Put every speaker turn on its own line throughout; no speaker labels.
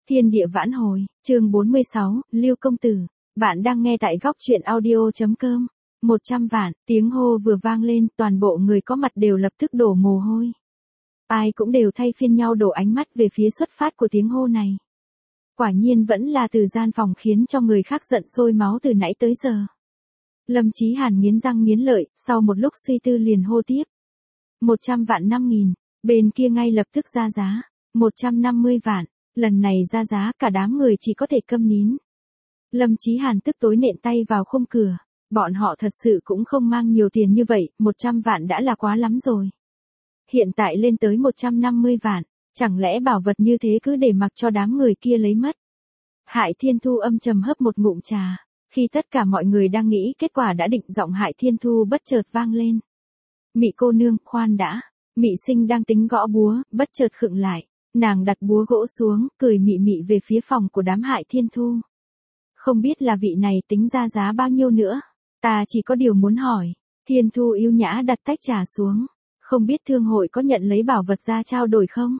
Thiên địa vãn hồi, chương 46, Lưu Công Tử. Bạn đang nghe tại góc truyện audio.com. 100 vạn, tiếng hô vừa vang lên, toàn bộ người có mặt đều lập tức đổ mồ hôi. Ai cũng đều thay phiên nhau đổ ánh mắt về phía xuất phát của tiếng hô này. Quả nhiên vẫn là từ gian phòng khiến cho người khác giận sôi máu từ nãy tới giờ. Lâm Chí Hàn nghiến răng nghiến lợi, sau một lúc suy tư liền hô tiếp. 100 vạn 5.000, bên kia ngay lập tức ra giá. 150 vạn, lần này ra giá cả đám người chỉ có thể câm nín. Lâm Chí Hàn tức tối nện tay vào khung cửa, bọn họ thật sự cũng không mang nhiều tiền như vậy, 100 vạn đã là quá lắm rồi. Hiện tại lên tới 150 vạn, chẳng lẽ bảo vật như thế cứ để mặc cho đám người kia lấy mất. Hải Thiên Thu âm trầm hấp một ngụm trà, khi tất cả mọi người đang nghĩ kết quả đã định, giọng Hải Thiên Thu bất chợt vang lên. Mị cô nương, khoan đã. Mị Sinh đang tính gõ búa, bất chợt khựng lại, nàng đặt búa gỗ xuống, cười mị mị về phía phòng của đám Hải Thiên Thu. Không biết là vị này tính ra giá bao nhiêu nữa, ta chỉ có điều muốn hỏi. Thiên Thu yêu nhã đặt tách trà xuống, không biết thương hội có nhận lấy bảo vật ra trao đổi không?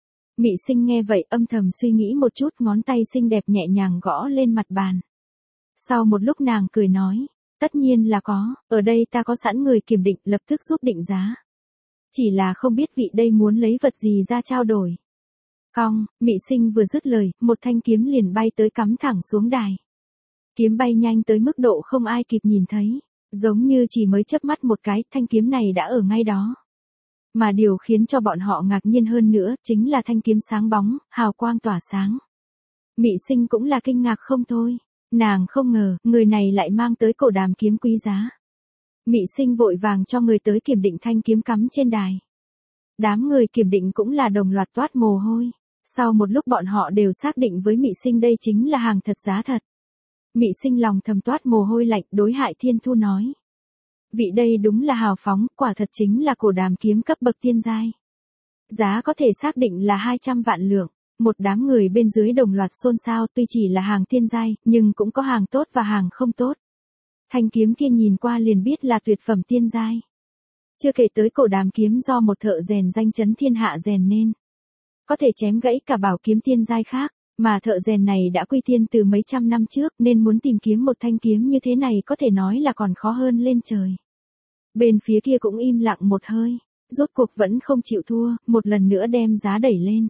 Mị Sinh nghe vậy âm thầm suy nghĩ một chút, ngón tay xinh đẹp nhẹ nhàng gõ lên mặt bàn. Sau một lúc nàng cười nói, tất nhiên là có, ở đây ta có sẵn người kiểm định, lập tức giúp định giá. Chỉ là không biết vị đây muốn lấy vật gì ra trao đổi. Cong, Mị Sinh vừa dứt lời, một thanh kiếm liền bay tới cắm thẳng xuống đài. Kiếm bay nhanh tới mức độ không ai kịp nhìn thấy, giống như chỉ mới chớp mắt một cái, thanh kiếm này đã ở ngay đó. Mà điều khiến cho bọn họ ngạc nhiên hơn nữa, chính là thanh kiếm sáng bóng, hào quang tỏa sáng. Mị Sinh cũng là kinh ngạc không thôi, nàng không ngờ, người này lại mang tới cổ đàm kiếm quý giá. Mị Sinh vội vàng cho người tới kiểm định thanh kiếm cắm trên đài. Đám người kiểm định cũng là đồng loạt toát mồ hôi. Sau một lúc bọn họ đều xác định với Mị Sinh đây chính là hàng thật giá thật. Mị Sinh lòng thầm toát mồ hôi lạnh, đối Hải Thiên Thu nói. Vị đây đúng là hào phóng, quả thật chính là cổ đàm kiếm cấp bậc tiên giai. Giá có thể xác định là 200 vạn lượng. Một đám người bên dưới đồng loạt xôn xao, tuy chỉ là hàng tiên giai, nhưng cũng có hàng tốt và hàng không tốt. Thanh kiếm kia nhìn qua liền biết là tuyệt phẩm tiên giai. Chưa kể tới cổ đàm kiếm do một thợ rèn danh chấn thiên hạ rèn nên. Có thể chém gãy cả bảo kiếm tiên giai khác, mà thợ rèn này đã quy tiên từ mấy trăm năm trước nên muốn tìm kiếm một thanh kiếm như thế này có thể nói là còn khó hơn lên trời. Bên phía kia cũng im lặng một hơi, rốt cuộc vẫn không chịu thua, một lần nữa đem giá đẩy lên.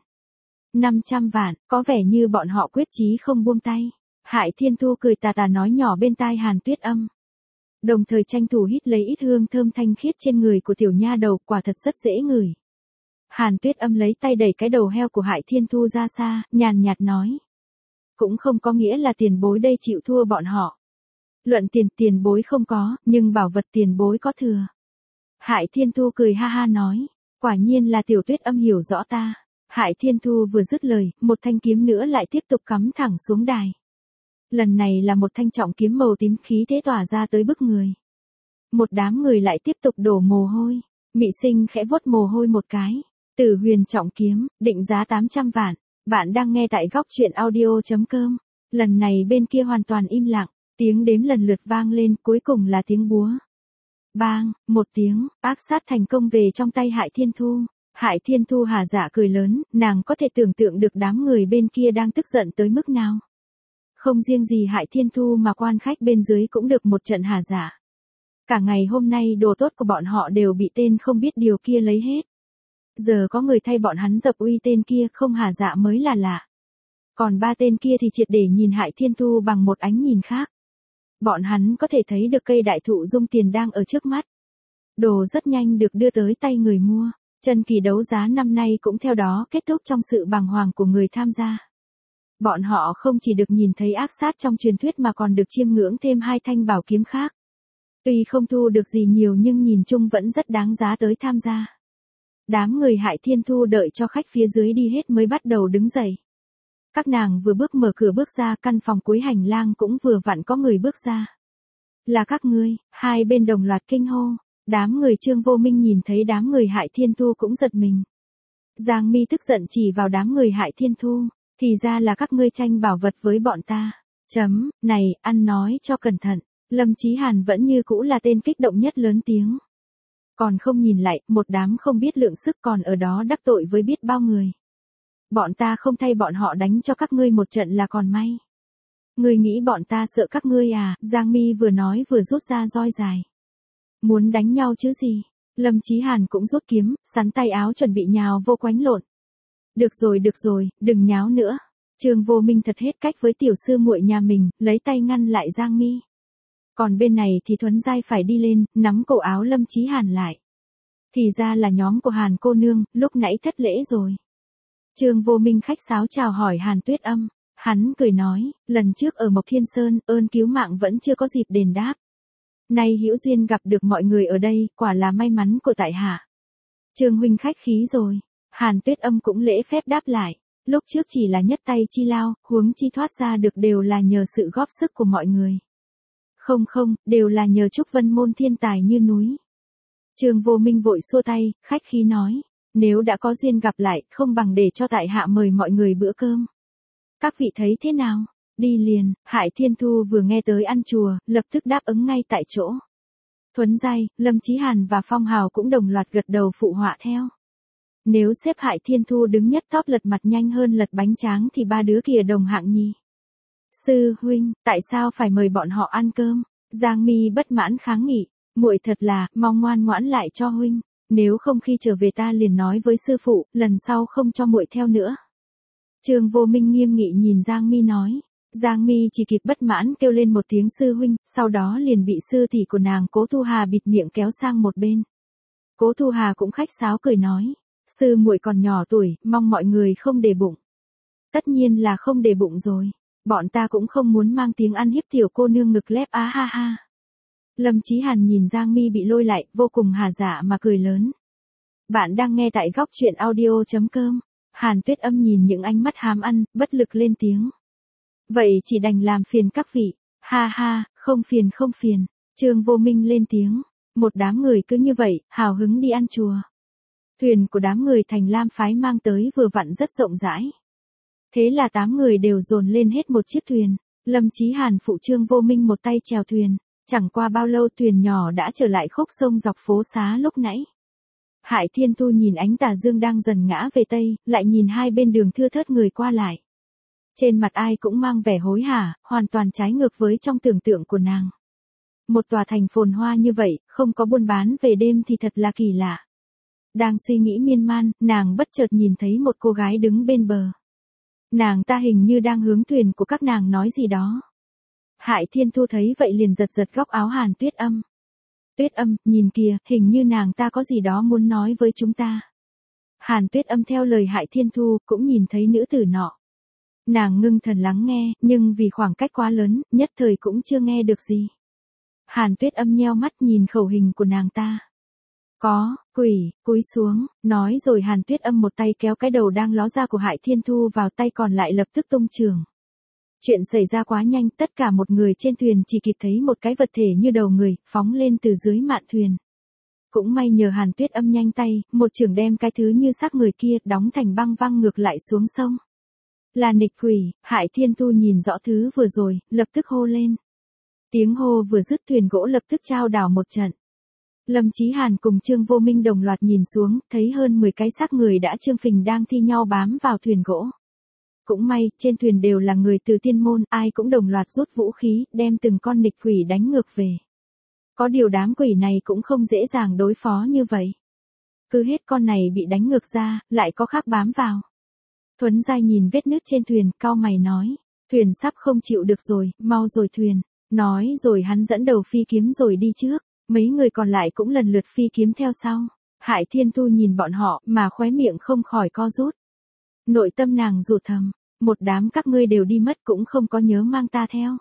500 vạn, có vẻ như bọn họ quyết chí không buông tay. Hải Thiên Thu cười tà tà nói nhỏ bên tai Hàn Tuyết Âm. Đồng thời tranh thủ hít lấy ít hương thơm thanh khiết trên người của tiểu nha đầu, quả thật rất dễ ngửi. Hàn Tuyết Âm lấy tay đẩy cái đầu heo của Hải Thiên Thu ra xa, nhàn nhạt nói. Cũng không có nghĩa là tiền bối đây chịu thua bọn họ. Luận tiền bối không có, nhưng bảo vật tiền bối có thừa. Hải Thiên Thu cười ha ha nói, quả nhiên là tiểu Tuyết Âm hiểu rõ ta. Hải Thiên Thu vừa dứt lời, một thanh kiếm nữa lại tiếp tục cắm thẳng xuống đài. Lần này là một thanh trọng kiếm màu tím, khí thế tỏa ra tới bức người. Một đám người lại tiếp tục đổ mồ hôi. Mị Sinh khẽ vuốt mồ hôi một cái. Tử Huyền trọng kiếm, định giá 800 vạn. Bạn đang nghe tại góc truyện audio.com. Lần này bên kia hoàn toàn im lặng. Tiếng đếm lần lượt vang lên, cuối cùng là tiếng búa. Bang, một tiếng, ác sát thành công về trong tay Hải Thiên Thu. Hải Thiên Thu hà dạ cười lớn, nàng có thể tưởng tượng được đám người bên kia đang tức giận tới mức nào. Không riêng gì Hải Thiên Thu mà quan khách bên dưới cũng được một trận hà dạ. Cả ngày hôm nay đồ tốt của bọn họ đều bị tên không biết điều kia lấy hết. Giờ có người thay bọn hắn dập uy tên kia, không hà dạ mới là lạ. Còn ba tên kia thì triệt để nhìn Hải Thiên Thu bằng một ánh nhìn khác. Bọn hắn có thể thấy được cây đại thụ dung tiền đang ở trước mắt. Đồ rất nhanh được đưa tới tay người mua. Chân kỳ đấu giá năm nay cũng theo đó kết thúc trong sự bàng hoàng của người tham gia. Bọn họ không chỉ được nhìn thấy ác sát trong truyền thuyết mà còn được chiêm ngưỡng thêm hai thanh bảo kiếm khác. Tuy không thu được gì nhiều nhưng nhìn chung vẫn rất đáng giá tới tham gia. Đám người Hải Thiên Thu đợi cho khách phía dưới đi hết mới bắt đầu đứng dậy. Các nàng vừa bước mở cửa bước ra, căn phòng cuối hành lang cũng vừa vặn có người bước ra. Là các ngươi, hai bên đồng loạt kinh hô. Đám người Trương Vô Minh nhìn thấy đám người Hải Thiên Thu cũng giật mình. Giang Mi tức giận chỉ vào đám người Hải Thiên Thu, thì ra là các ngươi tranh bảo vật với bọn ta. Này, ăn nói cho cẩn thận. Lâm Chí Hàn vẫn như cũ là tên kích động nhất, lớn tiếng. Còn không nhìn lại, một đám không biết lượng sức còn ở đó đắc tội với biết bao người. Bọn ta không thay bọn họ đánh cho các ngươi một trận là còn may. Ngươi nghĩ bọn ta sợ các ngươi à? Giang Mi vừa nói vừa rút ra roi dài. Muốn đánh nhau chứ gì? Lâm Chí Hàn cũng rút kiếm, sắn tay áo chuẩn bị nhào vô quánh lộn. Được rồi, đừng nháo nữa. Trương Vô Minh thật hết cách với tiểu sư muội nhà mình, lấy tay ngăn lại Giang Mi. Còn bên này thì Thuấn Giai phải đi lên, nắm cổ áo Lâm Chí Hàn lại. Thì ra là nhóm của Hàn cô nương, lúc nãy thất lễ rồi. Trương Vô Minh khách sáo chào hỏi Hàn Tuyết Âm. Hắn cười nói, lần trước ở Mộc Thiên Sơn, ơn cứu mạng vẫn chưa có dịp đền đáp. Nay hữu duyên gặp được mọi người ở đây, quả là may mắn của tại hạ. Trương huynh khách khí rồi. Hàn Tuyết Âm cũng lễ phép đáp lại. Lúc trước chỉ là nhất tay chi lao, huống chi thoát ra được đều là nhờ sự góp sức của mọi người. Không, đều là nhờ Trúc Vân môn thiên tài như núi. Trương Vô Minh vội xua tay, khách khí nói. Nếu đã có duyên gặp lại, không bằng để cho tại hạ mời mọi người bữa cơm. Các vị thấy thế nào? Đi liền. Hải Thiên Thu vừa nghe tới ăn chùa, lập tức đáp ứng ngay tại chỗ. Thuấn Giai, Lâm Chí Hàn và Phong Hào cũng đồng loạt gật đầu phụ họa theo. Nếu xếp Hải Thiên Thu đứng nhất top lật mặt nhanh hơn lật bánh tráng thì ba đứa kia đồng hạng nhì. Sư huynh, tại sao phải mời bọn họ ăn cơm? Giang Mi bất mãn kháng nghị, muội thật là, mong ngoan ngoãn lại cho huynh, nếu không khi trở về ta liền nói với sư phụ, lần sau không cho muội theo nữa. Trương Vô Minh nghiêm nghị nhìn Giang Mi nói. Giang Mi chỉ kịp bất mãn kêu lên một tiếng sư huynh, sau đó liền bị sư tỷ của nàng Cố Thu Hà bịt miệng kéo sang một bên. Cố Thu Hà cũng khách sáo cười nói, sư muội còn nhỏ tuổi, mong mọi người không để bụng. Tất nhiên là không để bụng rồi, bọn ta cũng không muốn mang tiếng ăn hiếp tiểu cô nương ngực lép á ha ha. Lâm Chí Hàn nhìn Giang Mi bị lôi lại, vô cùng hà dạ mà cười lớn. Bạn đang nghe tại góc truyện audio.com. Hàn Tuyết Âm nhìn những ánh mắt hàm ăn, bất lực lên tiếng. Vậy chỉ đành làm phiền các vị. Ha ha, không phiền. Trương Vô Minh lên tiếng. Một đám người cứ như vậy, hào hứng đi ăn chùa. Thuyền của đám người Thành Lam phái mang tới vừa vặn rất rộng rãi. Thế là 8 người đều dồn lên hết một chiếc thuyền. Lâm Chí Hàn phụ Trương Vô Minh một tay chèo thuyền. Chẳng qua bao lâu thuyền nhỏ đã trở lại khúc sông dọc phố xá lúc nãy. Hải Thiên Thu nhìn ánh tà dương đang dần ngã về tây, lại nhìn hai bên đường thưa thớt người qua lại. Trên mặt ai cũng mang vẻ hối hả, hoàn toàn trái ngược với trong tưởng tượng của nàng. Một tòa thành phồn hoa như vậy, không có buôn bán về đêm thì thật là kỳ lạ. Đang suy nghĩ miên man, nàng bất chợt nhìn thấy một cô gái đứng bên bờ. Nàng ta hình như đang hướng thuyền của các nàng nói gì đó. Hải Thiên Thu thấy vậy liền giật góc áo Hàn Tuyết Âm. Tuyết Âm, nhìn kìa, hình như nàng ta có gì đó muốn nói với chúng ta. Hàn Tuyết Âm theo lời Hải Thiên Thu, cũng nhìn thấy nữ tử nọ. Nàng ngưng thần lắng nghe, nhưng vì khoảng cách quá lớn, nhất thời cũng chưa nghe được gì. Hàn Tuyết Âm nheo mắt nhìn khẩu hình của nàng ta. Có, quỷ, cúi xuống, nói rồi Hàn Tuyết Âm một tay kéo cái đầu đang ló ra của Hải Thiên Thu vào tay còn lại lập tức tung trường. Chuyện xảy ra quá nhanh, tất cả một người trên thuyền chỉ kịp thấy một cái vật thể như đầu người, phóng lên từ dưới mạn thuyền. Cũng may nhờ Hàn Tuyết Âm nhanh tay, một chưởng đem cái thứ như xác người kia đóng thành băng văng ngược lại xuống sông. Là nghịch quỷ. Hải Thiên Thu nhìn rõ thứ vừa rồi, lập tức hô lên. Tiếng hô vừa dứt thuyền gỗ lập tức chao đảo một trận. Lâm Chí Hàn cùng Trương Vô Minh đồng loạt nhìn xuống, thấy hơn 10 cái xác người đã trương phình đang thi nhau bám vào thuyền gỗ. Cũng may, trên thuyền đều là người từ tiên môn, ai cũng đồng loạt rút vũ khí, đem từng con nghịch quỷ đánh ngược về. Có điều đám quỷ này cũng không dễ dàng đối phó như vậy. Cứ hết con này bị đánh ngược ra, lại có khác bám vào. Thuấn Giai nhìn vết nứt trên thuyền, cau mày nói, thuyền sắp không chịu được rồi, mau rồi thuyền. Nói rồi hắn dẫn đầu phi kiếm rồi đi trước, mấy người còn lại cũng lần lượt phi kiếm theo sau. Hải Thiên Thu nhìn bọn họ mà khóe miệng không khỏi co rút. Nội tâm nàng rụt thầm, một đám các ngươi đều đi mất cũng không có nhớ mang ta theo.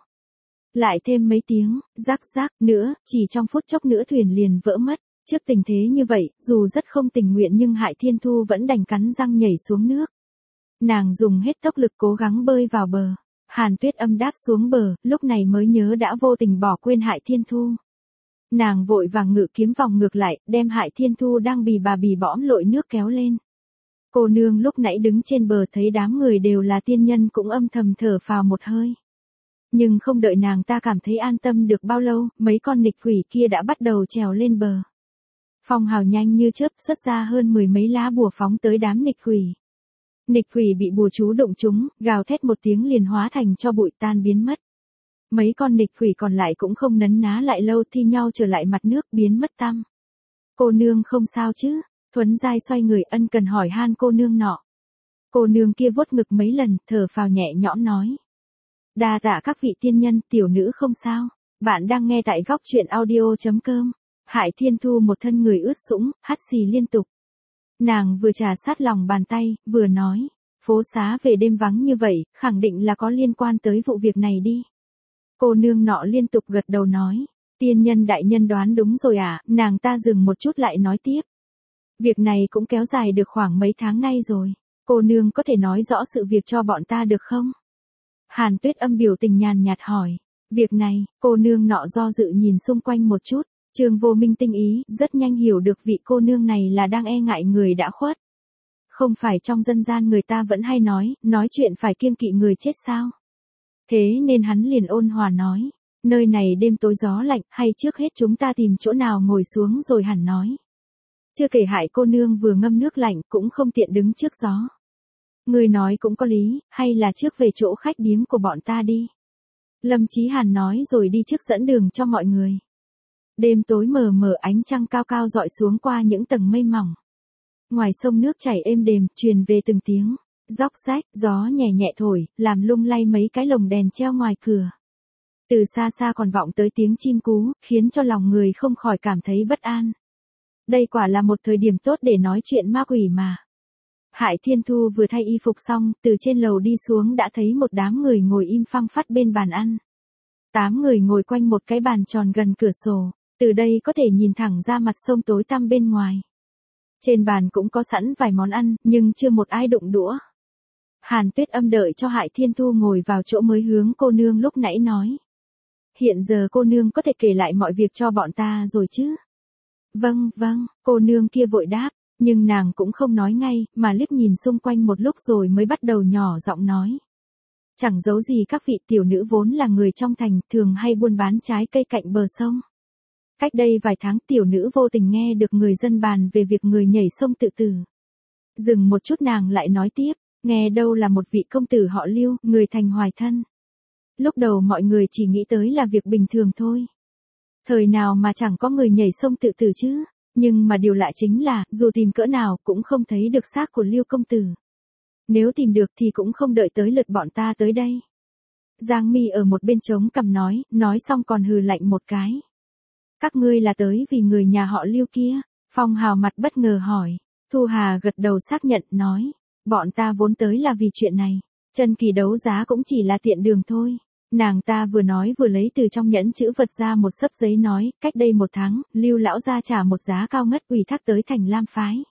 Lại thêm mấy tiếng, rắc nữa, chỉ trong phút chốc nữa thuyền liền vỡ mất. Trước tình thế như vậy, dù rất không tình nguyện nhưng Hải Thiên Thu vẫn đành cắn răng nhảy xuống nước. Nàng dùng hết tốc lực cố gắng bơi vào bờ. Hàn Tuyết Âm đáp xuống bờ, lúc này mới nhớ đã vô tình bỏ quên Hải Thiên Thu. Nàng vội vàng ngự kiếm vòng ngược lại, đem Hải Thiên Thu đang bì bõm lội nước kéo lên. Cô nương lúc nãy đứng trên bờ thấy đám người đều là tiên nhân cũng âm thầm thở phào một hơi. Nhưng không đợi nàng ta cảm thấy an tâm được bao lâu, mấy con nghịch quỷ kia đã bắt đầu trèo lên bờ. Phong Hào nhanh như chớp xuất ra hơn 10 mấy lá bùa phóng tới đám nghịch quỷ. Nghịch quỷ bị bùa chú đụng trúng, gào thét một tiếng liền hóa thành cho bụi tan biến mất. Mấy con nghịch quỷ còn lại cũng không nấn ná lại lâu thi nhau trở lại mặt nước biến mất tăm. Cô nương không sao chứ? Thuấn Giai xoay người ân cần hỏi han cô nương nọ. Cô nương kia vuốt ngực mấy lần, thở phào nhẹ nhõm nói. Đa tạ các vị tiên nhân, tiểu nữ không sao. Bạn đang nghe tại góc truyện audio.com. Hải Thiên Thu một thân người ướt sũng, hắt xì liên tục. Nàng vừa trà sát lòng bàn tay, vừa nói. Phố xá về đêm vắng như vậy, khẳng định là có liên quan tới vụ việc này đi. Cô nương nọ liên tục gật đầu nói. Tiên nhân đại nhân đoán đúng rồi à, nàng ta dừng một chút lại nói tiếp. Việc này cũng kéo dài được khoảng mấy tháng nay rồi. Cô nương có thể nói rõ sự việc cho bọn ta được không? Hàn Tuyết Âm biểu tình nhàn nhạt hỏi. Việc này, cô nương nọ do dự nhìn xung quanh một chút. Trương Vô Minh tinh ý, rất nhanh hiểu được vị cô nương này là đang e ngại người đã khuất. Không phải trong dân gian người ta vẫn hay nói chuyện phải kiêng kỵ người chết sao? Thế nên hắn liền ôn hòa nói. Nơi này đêm tối gió lạnh, hay trước hết chúng ta tìm chỗ nào ngồi xuống rồi hẳn nói. Chưa kể hại cô nương vừa ngâm nước lạnh cũng không tiện đứng trước gió. Người nói cũng có lý, hay là trước về chỗ khách điếm của bọn ta đi. Lâm Chí Hàn nói rồi đi trước dẫn đường cho mọi người. Đêm tối mờ mờ ánh trăng cao cao dọi xuống qua những tầng mây mỏng. Ngoài sông nước chảy êm đềm, truyền về từng tiếng. Róc rách, gió nhẹ nhẹ thổi, làm lung lay mấy cái lồng đèn treo ngoài cửa. Từ xa xa còn vọng tới tiếng chim cú, khiến cho lòng người không khỏi cảm thấy bất an. Đây quả là một thời điểm tốt để nói chuyện ma quỷ mà. Hải Thiên Thu vừa thay y phục xong, từ trên lầu đi xuống đã thấy một đám người ngồi im phăng phắt bên bàn ăn. 8 người ngồi quanh một cái bàn tròn gần cửa sổ, từ đây có thể nhìn thẳng ra mặt sông tối tăm bên ngoài. Trên bàn cũng có sẵn vài món ăn, nhưng chưa một ai đụng đũa. Hàn Tuyết Âm đợi cho Hải Thiên Thu ngồi vào chỗ mới hướng cô nương lúc nãy nói. Hiện giờ cô nương có thể kể lại mọi việc cho bọn ta rồi chứ? Vâng, cô nương kia vội đáp, nhưng nàng cũng không nói ngay, mà liếc nhìn xung quanh một lúc rồi mới bắt đầu nhỏ giọng nói. Chẳng giấu gì các vị tiểu nữ vốn là người trong thành, thường hay buôn bán trái cây cạnh bờ sông. Cách đây vài tháng tiểu nữ vô tình nghe được người dân bàn về việc người nhảy sông tự tử. Dừng một chút nàng lại nói tiếp, nghe đâu là một vị công tử họ Lưu, người thành Hoài thân. Lúc đầu mọi người chỉ nghĩ tới là việc bình thường thôi. Thời nào mà chẳng có người nhảy sông tự tử chứ, nhưng mà điều lạ chính là, dù tìm cỡ nào cũng không thấy được xác của Lưu công tử. Nếu tìm được thì cũng không đợi tới lượt bọn ta tới đây. Giang Mi ở một bên trống cằm nói xong còn hừ lạnh một cái. Các ngươi là tới vì người nhà họ Lưu kia? Phong Hào mặt bất ngờ hỏi. Thu Hà gật đầu xác nhận nói. Bọn ta vốn tới là vì chuyện này. Chân kỳ đấu giá cũng chỉ là tiện đường thôi. Nàng ta vừa nói vừa lấy từ trong nhẫn chữ vật ra một xấp giấy nói, cách đây 1 tháng, Lưu lão gia trả một giá cao ngất ủy thác tới thành Lam phái.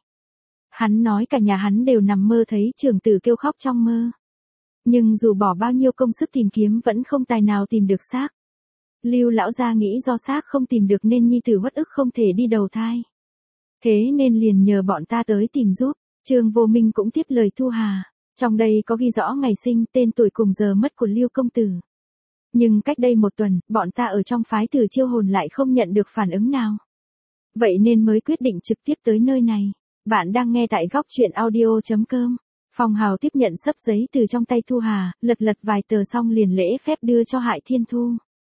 Hắn nói cả nhà hắn đều nằm mơ thấy trưởng tử kêu khóc trong mơ. Nhưng dù bỏ bao nhiêu công sức tìm kiếm vẫn không tài nào tìm được xác. Lưu lão gia nghĩ do xác không tìm được nên nhi tử uất ức không thể đi đầu thai. Thế nên liền nhờ bọn ta tới tìm giúp. Trương Vô Minh cũng tiếp lời Thu Hà. Trong đây có ghi rõ ngày sinh, tên tuổi cùng giờ mất của Lưu công tử. Nhưng cách đây 1 tuần, bọn ta ở trong phái Tử Chiêu Hồn lại không nhận được phản ứng nào. Vậy nên mới quyết định trực tiếp tới nơi này. Bạn đang nghe tại góc truyện audio.com. Phong Hào tiếp nhận xấp giấy từ trong tay Thu Hà, lật vài tờ xong liền lễ phép đưa cho Hải Thiên Thu.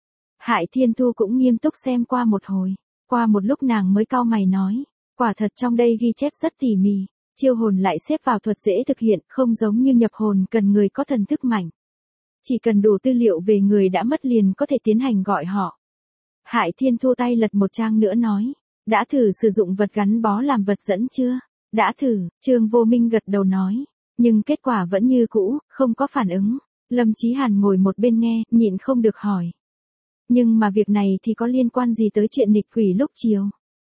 Hải Thiên Thu cũng nghiêm túc xem qua một hồi. Qua một lúc nàng mới cau mày nói. Quả thật trong đây ghi chép rất tỉ mỉ. Chiêu hồn lại xếp vào thuật dễ thực hiện, không giống như nhập hồn cần người có thần thức mạnh. Chỉ cần đủ tư liệu về người đã mất liền có thể tiến hành gọi họ. Hải Thiên Thu tay lật một trang nữa nói. Đã thử sử dụng vật gắn bó làm vật dẫn chưa? Đã thử, Trương Vô Minh gật đầu nói. Nhưng kết quả vẫn như cũ, không có phản ứng. Lâm Chí Hàn ngồi một bên nghe, nhịn không được hỏi. Nhưng mà việc này thì có liên quan gì tới chuyện nghịch quỷ lúc chiều?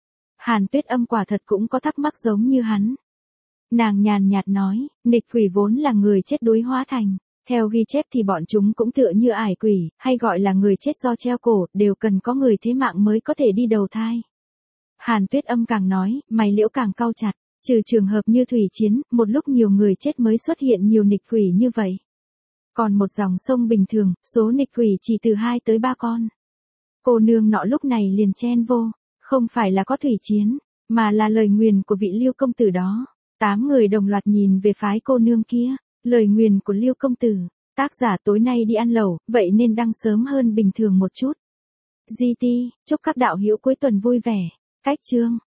Hàn Tuyết Âm quả thật cũng có thắc mắc giống như hắn. Nàng nhàn nhạt nói, nghịch quỷ vốn là người chết đuối hóa thành. Theo ghi chép thì bọn chúng cũng tựa như ải quỷ, hay gọi là người chết do treo cổ, đều cần có người thế mạng mới có thể đi đầu thai. Hàn Tuyết Âm càng nói, mày liễu càng cau chặt, trừ trường hợp như thủy chiến, một lúc nhiều người chết mới xuất hiện nhiều nghịch quỷ như vậy. Còn một dòng sông bình thường, số nghịch quỷ chỉ từ 2 tới 3 con. Cô nương nọ lúc này liền chen vô, không phải là có thủy chiến, mà là lời nguyền của vị Lưu công tử đó. 8 người đồng loạt nhìn về phái cô nương kia. Lời nguyền của Lưu công tử. Tác giả tối nay đi ăn lẩu, vậy nên đăng sớm hơn bình thường một chút. GT, chúc các đạo hữu cuối tuần vui vẻ. Cách chương